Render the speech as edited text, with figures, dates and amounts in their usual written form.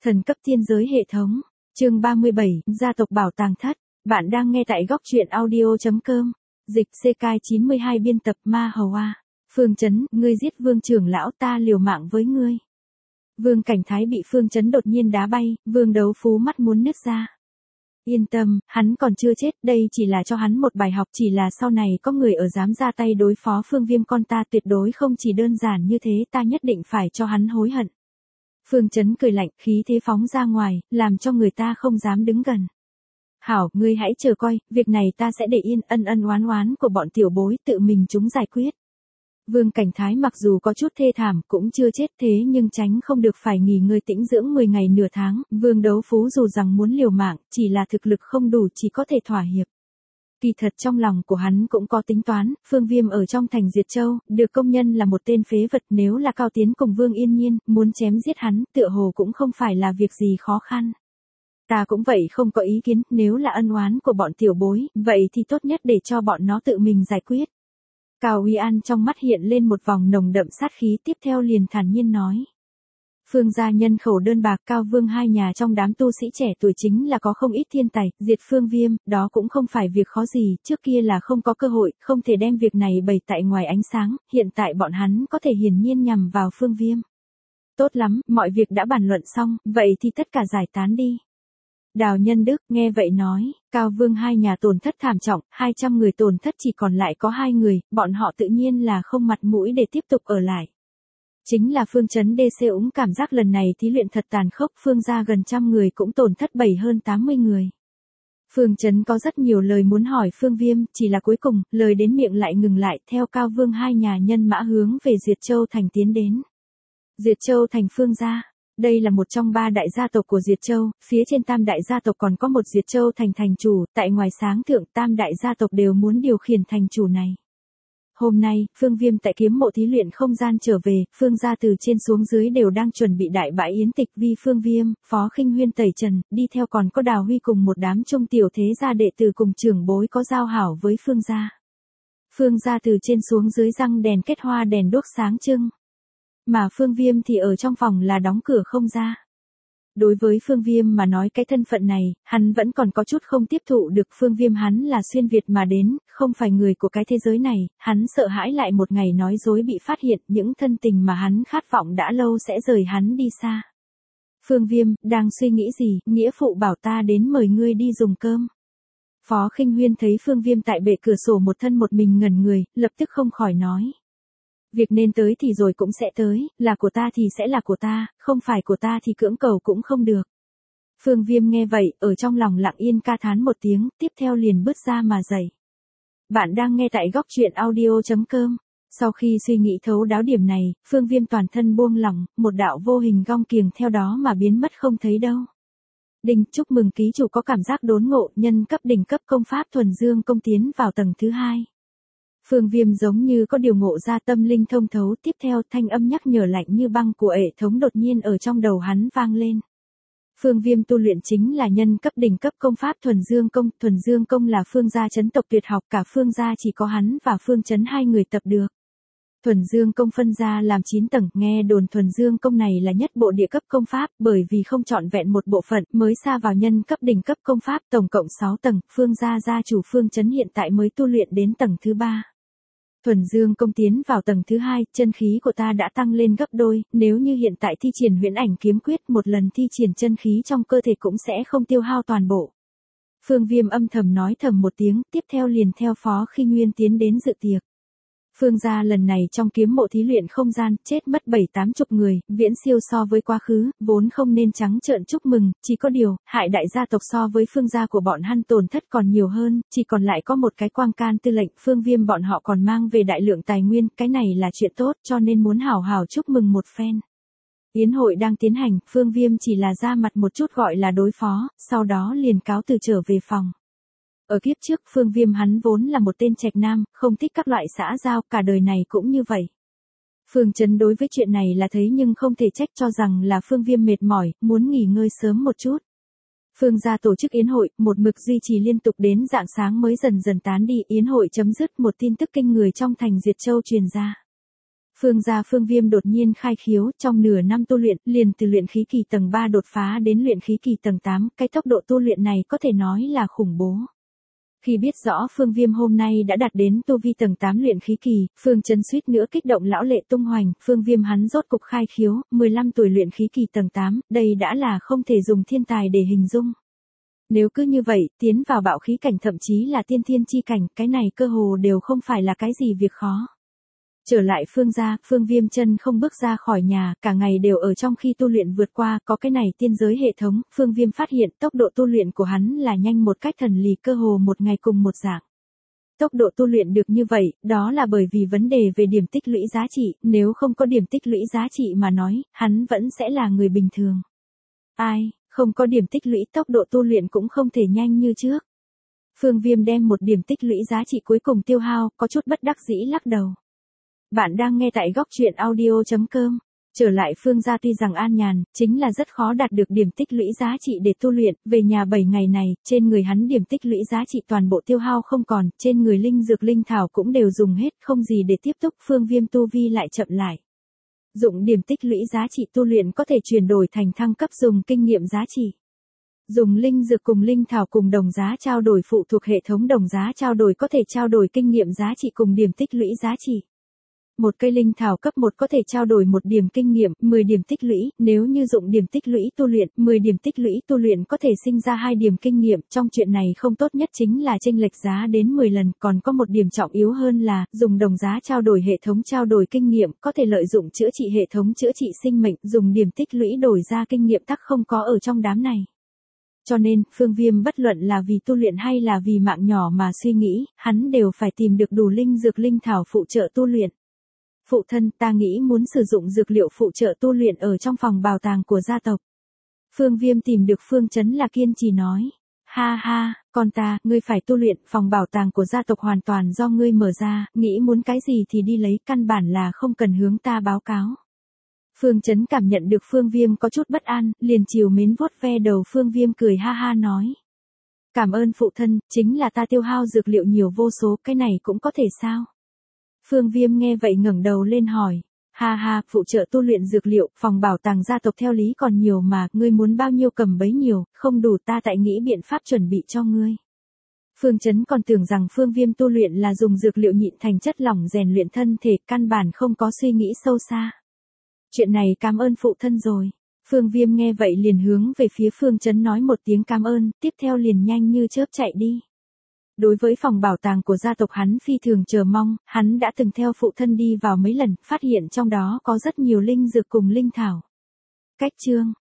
Thần cấp thiên giới hệ thống. Chương 37, gia tộc bảo tàng thất. Bạn đang nghe tại góc truyện audio.com. Dịch CK92 biên tập Ma Hầu A. Phương Chấn, ngươi giết Vương trưởng lão, ta liều mạng với ngươi. Vương Cảnh Thái bị Phương Chấn đột nhiên đá bay, Vương Đấu Phú mắt muốn nứt ra. Yên tâm, hắn còn chưa chết, đây chỉ là cho hắn một bài học, chỉ là sau này có người ở dám ra tay đối phó Phương Viêm con ta, tuyệt đối không chỉ đơn giản như thế, ta nhất định phải cho hắn hối hận. Phương Chấn cười lạnh, khí thế phóng ra ngoài, làm cho người ta không dám đứng gần. Hảo, ngươi hãy chờ coi, việc này ta sẽ để yên, ân ân oán oán của bọn tiểu bối tự mình chúng giải quyết. Vương Cảnh Thái mặc dù có chút thê thảm, cũng chưa chết thế nhưng tránh không được phải nghỉ ngơi tĩnh dưỡng 10 ngày nửa tháng, Vương Đấu Phú dù rằng muốn liều mạng, chỉ là thực lực không đủ, chỉ có thể thỏa hiệp. Kỳ thật trong lòng của hắn cũng có tính toán, Phương Viêm ở trong thành Diệt Châu, được công nhân là một tên phế vật, nếu là Cao Tiến cùng Vương Yên Nhiên, muốn chém giết hắn, tựa hồ cũng không phải là việc gì khó khăn. Ta cũng vậy không có ý kiến, nếu là ân oán của bọn tiểu bối, vậy thì tốt nhất để cho bọn nó tự mình giải quyết. Cao Uy An trong mắt hiện lên một vòng nồng đậm sát khí, tiếp theo liền thản nhiên nói. Phương gia nhân khẩu đơn bạc, Cao Vương hai nhà trong đám tu sĩ trẻ tuổi chính là có không ít thiên tài, diệt Phương Viêm, đó cũng không phải việc khó gì, trước kia là không có cơ hội, không thể đem việc này bày tại ngoài ánh sáng, hiện tại bọn hắn có thể hiển nhiên nhằm vào Phương Viêm. Tốt lắm, mọi việc đã bàn luận xong, vậy thì tất cả giải tán đi. Đào Nhân Đức nghe vậy nói, Cao Vương hai nhà tổn thất thảm trọng, 200 người tổn thất chỉ còn lại có 2 người, bọn họ tự nhiên là không mặt mũi để tiếp tục ở lại. Chính là Phương Chấn DC cũng cảm giác lần này thí luyện thật tàn khốc, Phương gia gần trăm người cũng tổn thất hơn 80 người. Phương Chấn có rất nhiều lời muốn hỏi Phương Viêm, chỉ là cuối cùng, lời đến miệng lại ngừng lại, theo Cao Vương hai nhà nhân mã hướng về Diệt Châu thành tiến đến. Diệt Châu thành Phương gia. Đây là một trong 3 đại gia tộc của Diệt Châu, phía trên Tam đại gia tộc còn có một Diệt Châu thành thành chủ, tại ngoài sáng thượng Tam đại gia tộc đều muốn điều khiển thành chủ này. Hôm nay, Phương Viêm tại kiếm mộ thí luyện không gian trở về, Phương gia từ trên xuống dưới đều đang chuẩn bị đại bãi yến tịch vì Phương Viêm, Phó Khinh Huyên tẩy trần, đi theo còn có Đào Huy cùng một đám trung tiểu thế gia đệ tử cùng trưởng bối có giao hảo với Phương gia. Phương gia từ trên xuống dưới răng đèn kết hoa đèn đuốc sáng trưng. Mà Phương Viêm thì ở trong phòng là đóng cửa không ra. Đối với Phương Viêm mà nói cái thân phận này, hắn vẫn còn có chút không tiếp thụ được. Phương Viêm hắn là xuyên Việt mà đến, không phải người của cái thế giới này, hắn sợ hãi lại một ngày nói dối bị phát hiện, những thân tình mà hắn khát vọng đã lâu sẽ rời hắn đi xa. Phương Viêm, đang suy nghĩ gì, nghĩa phụ bảo ta đến mời ngươi đi dùng cơm. Phó Khinh Huyên thấy Phương Viêm tại bệ cửa sổ một thân một mình ngẩn người, lập tức không khỏi nói. Việc nên tới thì rồi cũng sẽ tới, là của ta thì sẽ là của ta, không phải của ta thì cưỡng cầu cũng không được. Phương Viêm nghe vậy, ở trong lòng lặng yên ca thán một tiếng, tiếp theo liền bước ra mà dậy. Bạn đang nghe tại góc truyện audio.com. Sau khi suy nghĩ thấu đáo điểm này, Phương Viêm toàn thân buông lỏng, một đạo vô hình gong kiềng theo đó mà biến mất không thấy đâu. Đinh, chúc mừng ký chủ có cảm giác đốn ngộ, nhân cấp đỉnh cấp công pháp thuần dương công tiến vào tầng thứ 2. Phương Viêm giống như có điều ngộ ra, tâm linh thông thấu, tiếp theo thanh âm nhắc nhở lạnh như băng của hệ thống đột nhiên ở trong đầu hắn vang lên. Phương Viêm tu luyện chính là nhân cấp đỉnh cấp công pháp thuần dương công là Phương gia chấn tộc tuyệt học, cả Phương gia chỉ có hắn và Phương Chấn 2 người tập được. Thuần dương công phân ra làm 9 tầng, nghe đồn thuần dương công này là nhất bộ địa cấp công pháp, bởi vì không trọn vẹn một bộ phận, mới xa vào nhân cấp đỉnh cấp công pháp, tổng cộng 6 tầng, Phương gia gia chủ Phương Chấn hiện tại mới tu luyện đến tầng thứ 3. Thuần dương công tiến vào tầng thứ 2, chân khí của ta đã tăng lên gấp đôi, nếu như hiện tại thi triển huyễn ảnh kiếm quyết một lần thi triển chân khí trong cơ thể cũng sẽ không tiêu hao toàn bộ. Phương Viêm âm thầm nói thầm một tiếng, tiếp theo liền theo Phó Khinh Nguyên tiến đến dự tiệc. Phương gia lần này trong kiếm mộ thí luyện không gian, chết mất 7-80 người, viễn siêu so với quá khứ, vốn không nên trắng trợn chúc mừng, chỉ có điều, hại đại gia tộc so với Phương gia của bọn hắn tổn thất còn nhiều hơn, chỉ còn lại có một cái quang can tư lệnh, Phương Viêm bọn họ còn mang về đại lượng tài nguyên, cái này là chuyện tốt, cho nên muốn hào hào chúc mừng một phen. Yến hội đang tiến hành, Phương Viêm chỉ là ra mặt một chút gọi là đối phó, sau đó liền cáo từ trở về phòng. Ở kiếp trước Phương Viêm hắn vốn là một tên trạch nam, không thích các loại xã giao, cả đời này cũng như vậy. Phương Chấn đối với chuyện này là thấy nhưng không thể trách, cho rằng là Phương Viêm mệt mỏi, muốn nghỉ ngơi sớm một chút. Phương gia tổ chức yến hội, một mực duy trì liên tục đến rạng sáng mới dần dần tán đi, yến hội chấm dứt, một tin tức kinh người trong thành Diệt Châu truyền ra. Phương gia Phương Viêm đột nhiên khai khiếu, trong nửa năm tu luyện, liền từ luyện khí kỳ tầng 3 đột phá đến luyện khí kỳ tầng 8, cái tốc độ tu luyện này có thể nói là khủng bố. Khi biết rõ Phương Viêm hôm nay đã đạt đến tu vi tầng 8 luyện khí kỳ, Phương Chấn suýt nữa kích động lão lệ tung hoành, Phương Viêm hắn rốt cục khai khiếu, 15 tuổi luyện khí kỳ tầng 8, đây đã là không thể dùng thiên tài để hình dung. Nếu cứ như vậy, tiến vào bạo khí cảnh thậm chí là tiên thiên chi cảnh, cái này cơ hồ đều không phải là cái gì việc khó. Trở lại Phương gia, Phương Viêm chân không bước ra khỏi nhà, cả ngày đều ở trong khi tu luyện vượt qua, có cái này tiên giới hệ thống, Phương Viêm phát hiện tốc độ tu luyện của hắn là nhanh một cách thần lì, cơ hồ một ngày cùng một dạng. Tốc độ tu luyện được như vậy, đó là bởi vì vấn đề về điểm tích lũy giá trị, nếu không có điểm tích lũy giá trị mà nói, hắn vẫn sẽ là người bình thường. Ai, không có điểm tích lũy tốc độ tu luyện cũng không thể nhanh như trước. Phương Viêm đem một điểm tích lũy giá trị cuối cùng tiêu hao, có chút bất đắc dĩ lắc đầu. Bạn đang nghe tại góc truyện audio.com. Trở lại Phương gia tuy rằng an nhàn, chính là rất khó đạt được điểm tích lũy giá trị để tu luyện, về nhà 7 ngày này, trên người hắn điểm tích lũy giá trị toàn bộ tiêu hao không còn, trên người linh dược linh thảo cũng đều dùng hết, không gì để tiếp tục, Phương Viêm tu vi lại chậm lại. Dụng điểm tích lũy giá trị tu luyện có thể chuyển đổi thành thăng cấp dùng kinh nghiệm giá trị. Dùng linh dược cùng linh thảo cùng đồng giá trao đổi phụ thuộc hệ thống đồng giá trao đổi có thể trao đổi kinh nghiệm giá trị cùng điểm tích lũy giá trị. Một cây linh thảo cấp 1 có thể trao đổi 1 điểm kinh nghiệm, 10 điểm tích lũy, nếu như dụng điểm tích lũy tu luyện, 10 điểm tích lũy tu luyện có thể sinh ra 2 điểm kinh nghiệm, trong chuyện này không tốt nhất chính là chênh lệch giá đến 10 lần, còn có một điểm trọng yếu hơn là, dùng đồng giá trao đổi hệ thống trao đổi kinh nghiệm, có thể lợi dụng chữa trị hệ thống chữa trị sinh mệnh, dùng điểm tích lũy đổi ra kinh nghiệm tắc không có ở trong đám này. Cho nên, Phương Viêm bất luận là vì tu luyện hay là vì mạng nhỏ mà suy nghĩ, hắn đều phải tìm được đủ linh dược linh thảo phụ trợ tu luyện. Phụ thân, ta nghĩ muốn sử dụng dược liệu phụ trợ tu luyện ở trong phòng bảo tàng của gia tộc. Phương Viêm tìm được Phương Chấn là kiên trì nói. Ha ha, con ta, ngươi phải tu luyện, phòng bảo tàng của gia tộc hoàn toàn do ngươi mở ra, nghĩ muốn cái gì thì đi lấy, căn bản là không cần hướng ta báo cáo. Phương Chấn cảm nhận được Phương Viêm có chút bất an, liền chiều mến vuốt ve đầu Phương Viêm cười ha ha nói. Cảm ơn phụ thân, chính là ta tiêu hao dược liệu nhiều vô số, cái này cũng có thể sao? Phương Viêm nghe vậy ngẩng đầu lên hỏi. Ha ha, phụ trợ tu luyện dược liệu, phòng bảo tàng gia tộc theo lý còn nhiều mà, ngươi muốn bao nhiêu cầm bấy nhiêu, không đủ ta tại nghĩ biện pháp chuẩn bị cho ngươi. Phương Chấn còn tưởng rằng Phương Viêm tu luyện là dùng dược liệu nhịn thành chất lỏng rèn luyện thân thể, căn bản không có suy nghĩ sâu xa. Chuyện này cảm ơn phụ thân rồi. Phương Viêm nghe vậy liền hướng về phía Phương Chấn nói một tiếng cảm ơn, tiếp theo liền nhanh như chớp chạy đi. Đối với phòng bảo tàng của gia tộc hắn phi thường chờ mong, hắn đã từng theo phụ thân đi vào mấy lần, phát hiện trong đó có rất nhiều linh dược cùng linh thảo. Cách chương